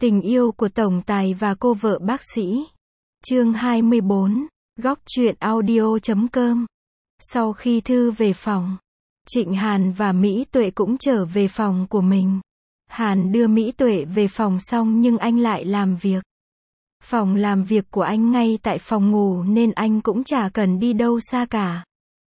Tình yêu của tổng tài và cô vợ bác sĩ. Chương 24. Góc truyện audio.com. Sau khi Thư về phòng, Trịnh Hàn và Mỹ Tuệ cũng trở về phòng của mình. Hàn đưa Mỹ Tuệ về phòng xong nhưng anh lại làm việc. Phòng làm việc của anh ngay tại phòng ngủ nên anh cũng chả cần đi đâu xa cả.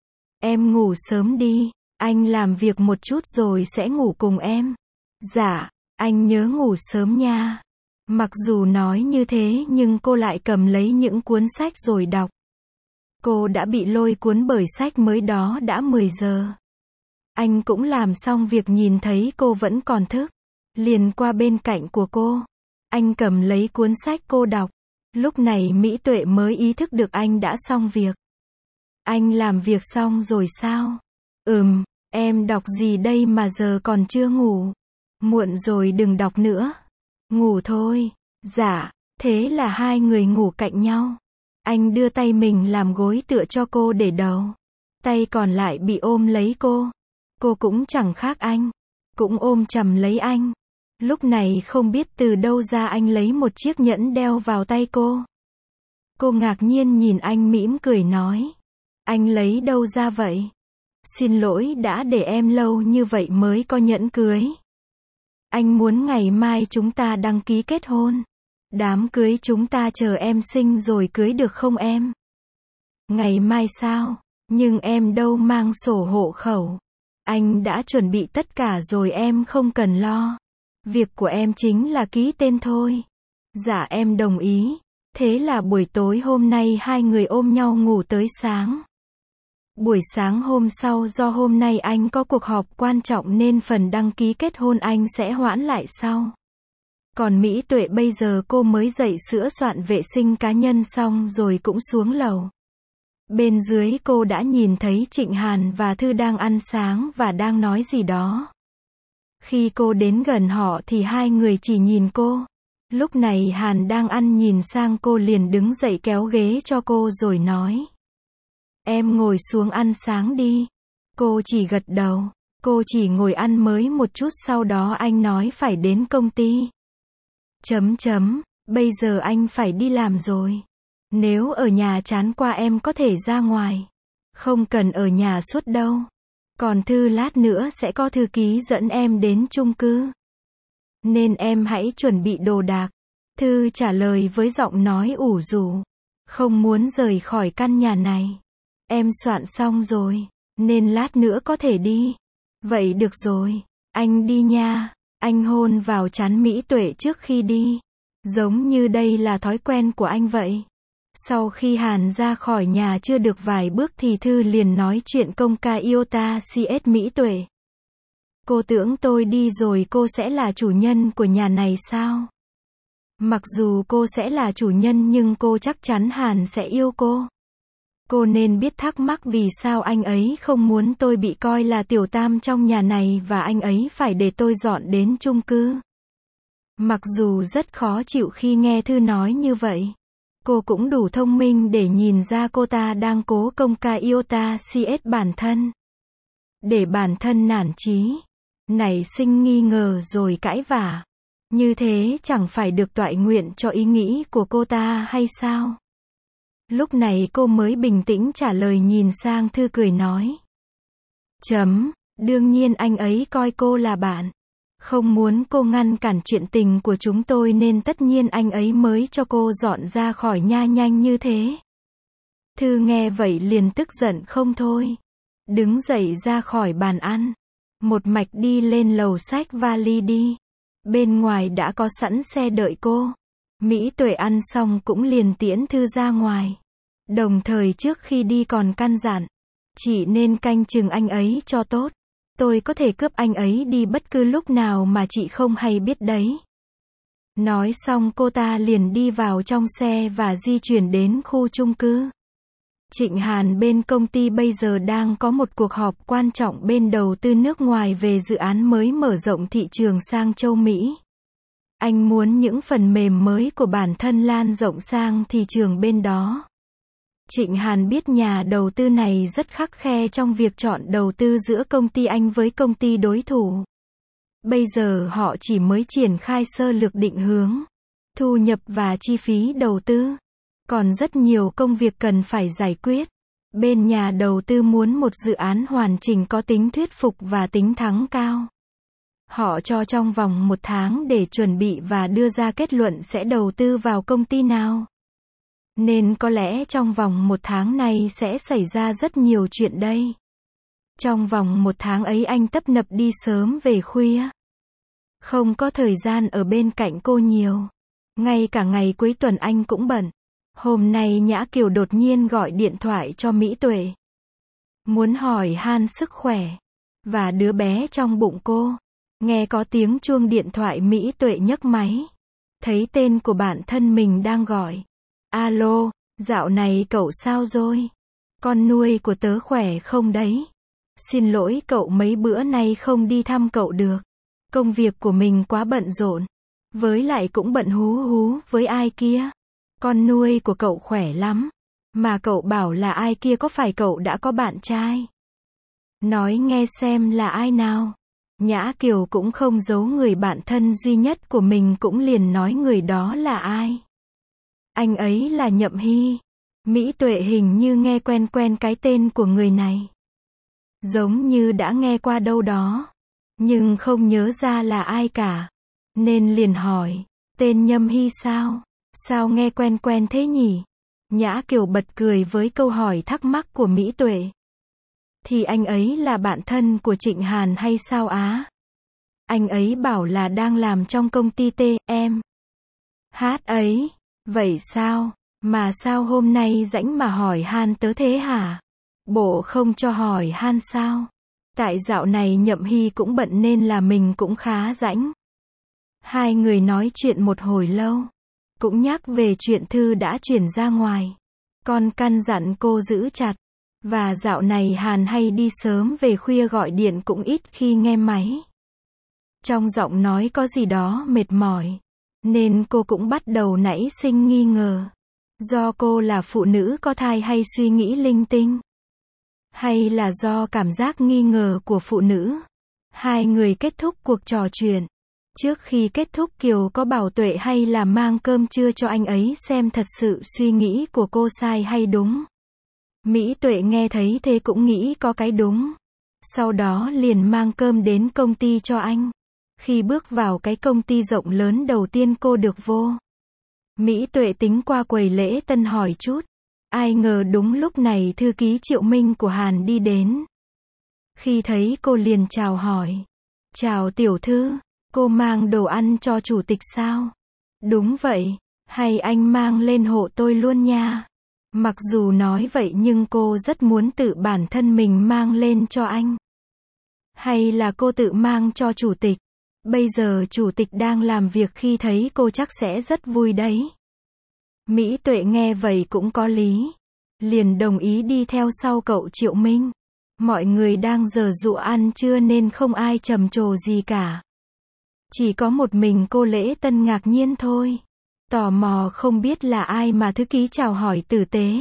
Em ngủ sớm đi, anh làm việc một chút rồi sẽ ngủ cùng em. Dạ, anh nhớ ngủ sớm nha. Mặc dù nói như thế nhưng cô lại cầm lấy những cuốn sách rồi đọc. Cô đã bị lôi cuốn bởi sách mới đó đã 10 giờ. Anh cũng làm xong việc nhìn thấy cô vẫn còn thức. Liền qua bên cạnh của cô. Anh cầm lấy cuốn sách cô đọc. Lúc này Mỹ Tuệ mới ý thức được anh đã xong việc. Anh làm việc xong rồi sao? Em đọc gì đây mà giờ còn chưa ngủ? Muộn rồi đừng đọc nữa. Ngủ thôi. Dạ, thế là hai người ngủ cạnh nhau. Anh đưa tay mình làm gối tựa cho cô để đầu. Tay còn lại bị ôm lấy cô. Cô cũng chẳng khác anh. Cũng ôm chầm lấy anh. Lúc này không biết từ đâu ra anh lấy một chiếc nhẫn đeo vào tay cô. Cô ngạc nhiên nhìn anh mỉm cười nói. Anh lấy đâu ra vậy? Xin lỗi đã để em lâu như vậy mới có nhẫn cưới. Anh muốn ngày mai chúng ta đăng ký kết hôn. Đám cưới chúng ta chờ em sinh rồi cưới được không em? Ngày mai sao? Nhưng em đâu mang sổ hộ khẩu. Anh đã chuẩn bị tất cả rồi em không cần lo. Việc của em chính là ký tên thôi. Dạ em đồng ý. Thế là buổi tối hôm nay hai người ôm nhau ngủ tới sáng. Buổi sáng hôm sau do hôm nay anh có cuộc họp quan trọng nên phần đăng ký kết hôn anh sẽ hoãn lại sau. Còn Mỹ Tuệ bây giờ cô mới dậy sửa soạn vệ sinh cá nhân xong rồi cũng xuống lầu. Bên dưới cô đã nhìn thấy Trịnh Hàn và Thư đang ăn sáng và đang nói gì đó. Khi cô đến gần họ thì hai người chỉ nhìn cô. Lúc này Hàn đang ăn nhìn sang cô liền đứng dậy kéo ghế cho cô rồi nói. Em ngồi xuống ăn sáng đi. Cô chỉ gật đầu. Cô chỉ ngồi ăn mới một chút sau đó anh nói phải đến công ty. Bây giờ anh phải đi làm rồi. Nếu ở nhà chán qua em có thể ra ngoài. Không cần ở nhà suốt đâu. Còn Thư lát nữa sẽ có thư ký dẫn em đến chung cư. Nên em hãy chuẩn bị đồ đạc. Thư trả lời với giọng nói ủ rũ. Không muốn rời khỏi căn nhà này. Em soạn xong rồi. Nên lát nữa có thể đi. Vậy được rồi. Anh đi nha. Anh hôn vào trán Mỹ Tuệ trước khi đi. Giống như đây là thói quen của anh vậy. Sau khi Hàn ra khỏi nhà chưa được vài bước thì Thư liền nói chuyện công ca Iota CS Mỹ Tuệ. Cô tưởng tôi đi rồi cô sẽ là chủ nhân của nhà này sao? Mặc dù cô sẽ là chủ nhân nhưng cô chắc chắn Hàn sẽ yêu cô. Cô nên biết thắc mắc vì sao anh ấy không muốn tôi bị coi là tiểu tam trong nhà này và anh ấy phải để tôi dọn đến chung cư. Mặc dù rất khó chịu khi nghe Thư nói như vậy. Cô cũng đủ thông minh để nhìn ra cô ta đang cố công ca Iota CS bản thân. Để bản thân nản chí. Nảy sinh nghi ngờ rồi cãi vã. Như thế chẳng phải được toại nguyện cho ý nghĩ của cô ta hay sao? Lúc này cô mới bình tĩnh trả lời nhìn sang Thư cười nói. Đương nhiên anh ấy coi cô là bạn. Không muốn cô ngăn cản chuyện tình của chúng tôi nên tất nhiên anh ấy mới cho cô dọn ra khỏi nhà nhanh như thế. Thư nghe vậy liền tức giận không thôi. Đứng dậy ra khỏi bàn ăn. Một mạch đi lên lầu xách vali đi. Bên ngoài đã có sẵn xe đợi cô. Mỹ Tuệ ăn xong cũng liền tiễn Thư ra ngoài. Đồng thời trước khi đi còn căn dặn. Chị nên canh chừng anh ấy cho tốt. Tôi có thể cướp anh ấy đi bất cứ lúc nào mà chị không hay biết đấy. Nói xong cô ta liền đi vào trong xe và di chuyển đến khu chung cư. Trịnh Hàn bên công ty bây giờ đang có một cuộc họp quan trọng bên đầu tư nước ngoài về dự án mới mở rộng thị trường sang châu Mỹ. Anh muốn những phần mềm mới của bản thân lan rộng sang thị trường bên đó. Trịnh Hàn biết nhà đầu tư này rất khắt khe trong việc chọn đầu tư giữa công ty anh với công ty đối thủ. Bây giờ họ chỉ mới triển khai sơ lược định hướng, thu nhập và chi phí đầu tư. Còn rất nhiều công việc cần phải giải quyết. Bên nhà đầu tư muốn một dự án hoàn chỉnh có tính thuyết phục và tính thắng cao. Họ cho trong vòng 1 tháng để chuẩn bị và đưa ra kết luận sẽ đầu tư vào công ty nào. Nên có lẽ trong vòng 1 tháng này sẽ xảy ra rất nhiều chuyện đây. Trong vòng 1 tháng ấy anh tấp nập đi sớm về khuya. Không có thời gian ở bên cạnh cô nhiều. Ngay cả ngày cuối tuần anh cũng bận. Hôm nay Nhã Kiều đột nhiên gọi điện thoại cho Mỹ Tuệ. Muốn hỏi han sức khỏe. Và đứa bé trong bụng cô. Nghe có tiếng chuông điện thoại Mỹ Tuệ nhấc máy. Thấy tên của bạn thân mình đang gọi. Alo, dạo này cậu sao rồi? Con nuôi của tớ khỏe không đấy? Xin lỗi cậu mấy bữa nay không đi thăm cậu được. Công việc của mình quá bận rộn. Với lại cũng bận hú hú với ai kia. Con nuôi của cậu khỏe lắm. Mà cậu bảo là ai kia có phải cậu đã có bạn trai? Nói nghe xem là ai nào? Nhã Kiều cũng không giấu người bạn thân duy nhất của mình cũng liền nói người đó là ai. Anh ấy là Nhậm Hy. Mỹ Tuệ hình như nghe quen quen cái tên của người này. Giống như đã nghe qua đâu đó. Nhưng không nhớ ra là ai cả. Nên liền hỏi, tên Nhâm Hy sao? Sao nghe quen quen thế nhỉ? Nhã Kiều bật cười với câu hỏi thắc mắc của Mỹ Tuệ. Thì anh ấy là bạn thân của Trịnh Hàn hay sao á? Anh ấy bảo là đang làm trong công ty TM. Hát ấy. Vậy sao? Mà sao hôm nay rảnh mà hỏi han tớ thế hả? Bộ không cho hỏi han sao? Tại dạo này Nhậm Hy cũng bận nên là mình cũng khá rảnh. Hai người nói chuyện một hồi lâu. Cũng nhắc về chuyện Thư đã chuyển ra ngoài. Con căn dặn cô giữ chặt. Và dạo này Hàn hay đi sớm về khuya gọi điện cũng ít khi nghe máy. Trong giọng nói có gì đó mệt mỏi. Nên cô cũng bắt đầu nảy sinh nghi ngờ. Do cô là phụ nữ có thai hay suy nghĩ linh tinh? Hay là do cảm giác nghi ngờ của phụ nữ? Hai người kết thúc cuộc trò chuyện. Trước khi kết thúc Kiều có bảo Tuệ hay là mang cơm trưa cho anh ấy xem thật sự suy nghĩ của cô sai hay đúng. Mỹ Tuệ nghe thấy thế cũng nghĩ có cái đúng. Sau đó liền mang cơm đến công ty cho anh. Khi bước vào cái công ty rộng lớn đầu tiên cô được vô. Mỹ Tuệ tính qua quầy lễ tân hỏi chút. Ai ngờ đúng lúc này thư ký Triệu Minh của Hàn đi đến. Khi thấy cô liền chào hỏi. Chào tiểu thư, cô mang đồ ăn cho chủ tịch sao? Đúng vậy, hay anh mang lên hộ tôi luôn nha. Mặc dù nói vậy nhưng cô rất muốn tự bản thân mình mang lên cho anh. Hay là cô tự mang cho chủ tịch? Bây giờ chủ tịch đang làm việc khi thấy cô chắc sẽ rất vui đấy. Mỹ Tuệ nghe vậy cũng có lý. Liền đồng ý đi theo sau cậu Triệu Minh. Mọi người đang giở giụa ăn trưa nên không ai trầm trồ gì cả. Chỉ có một mình cô lễ tân ngạc nhiên thôi. Tò mò không biết là ai mà thư ký chào hỏi tử tế.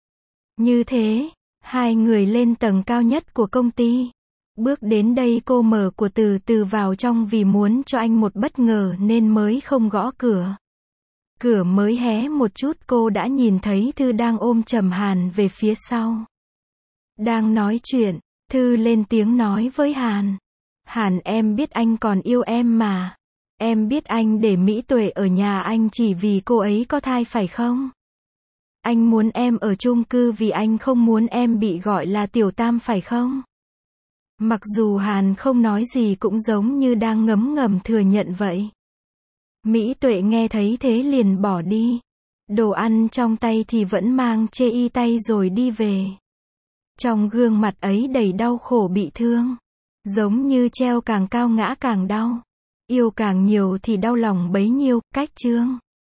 Như thế, hai người lên tầng cao nhất của công ty. Bước đến đây cô mở cửa từ từ vào trong vì muốn cho anh một bất ngờ nên mới không gõ cửa. Cửa mới hé một chút cô đã nhìn thấy Thư đang ôm chầm Hàn về phía sau. Đang nói chuyện, Thư lên tiếng nói với Hàn. Hàn em biết anh còn yêu em mà. Em biết anh để Mỹ Tuệ ở nhà anh chỉ vì cô ấy có thai phải không? Anh muốn em ở chung cư vì anh không muốn em bị gọi là tiểu tam phải không? Mặc dù Hàn không nói gì cũng giống như đang ngấm ngầm thừa nhận vậy. Mỹ Tuệ nghe thấy thế liền bỏ đi. Đồ ăn trong tay thì vẫn mang chê y tay rồi đi về. Trong gương mặt ấy đầy đau khổ bị thương. Giống như treo càng cao ngã càng đau. Yêu càng nhiều thì đau lòng bấy nhiêu, cách chương.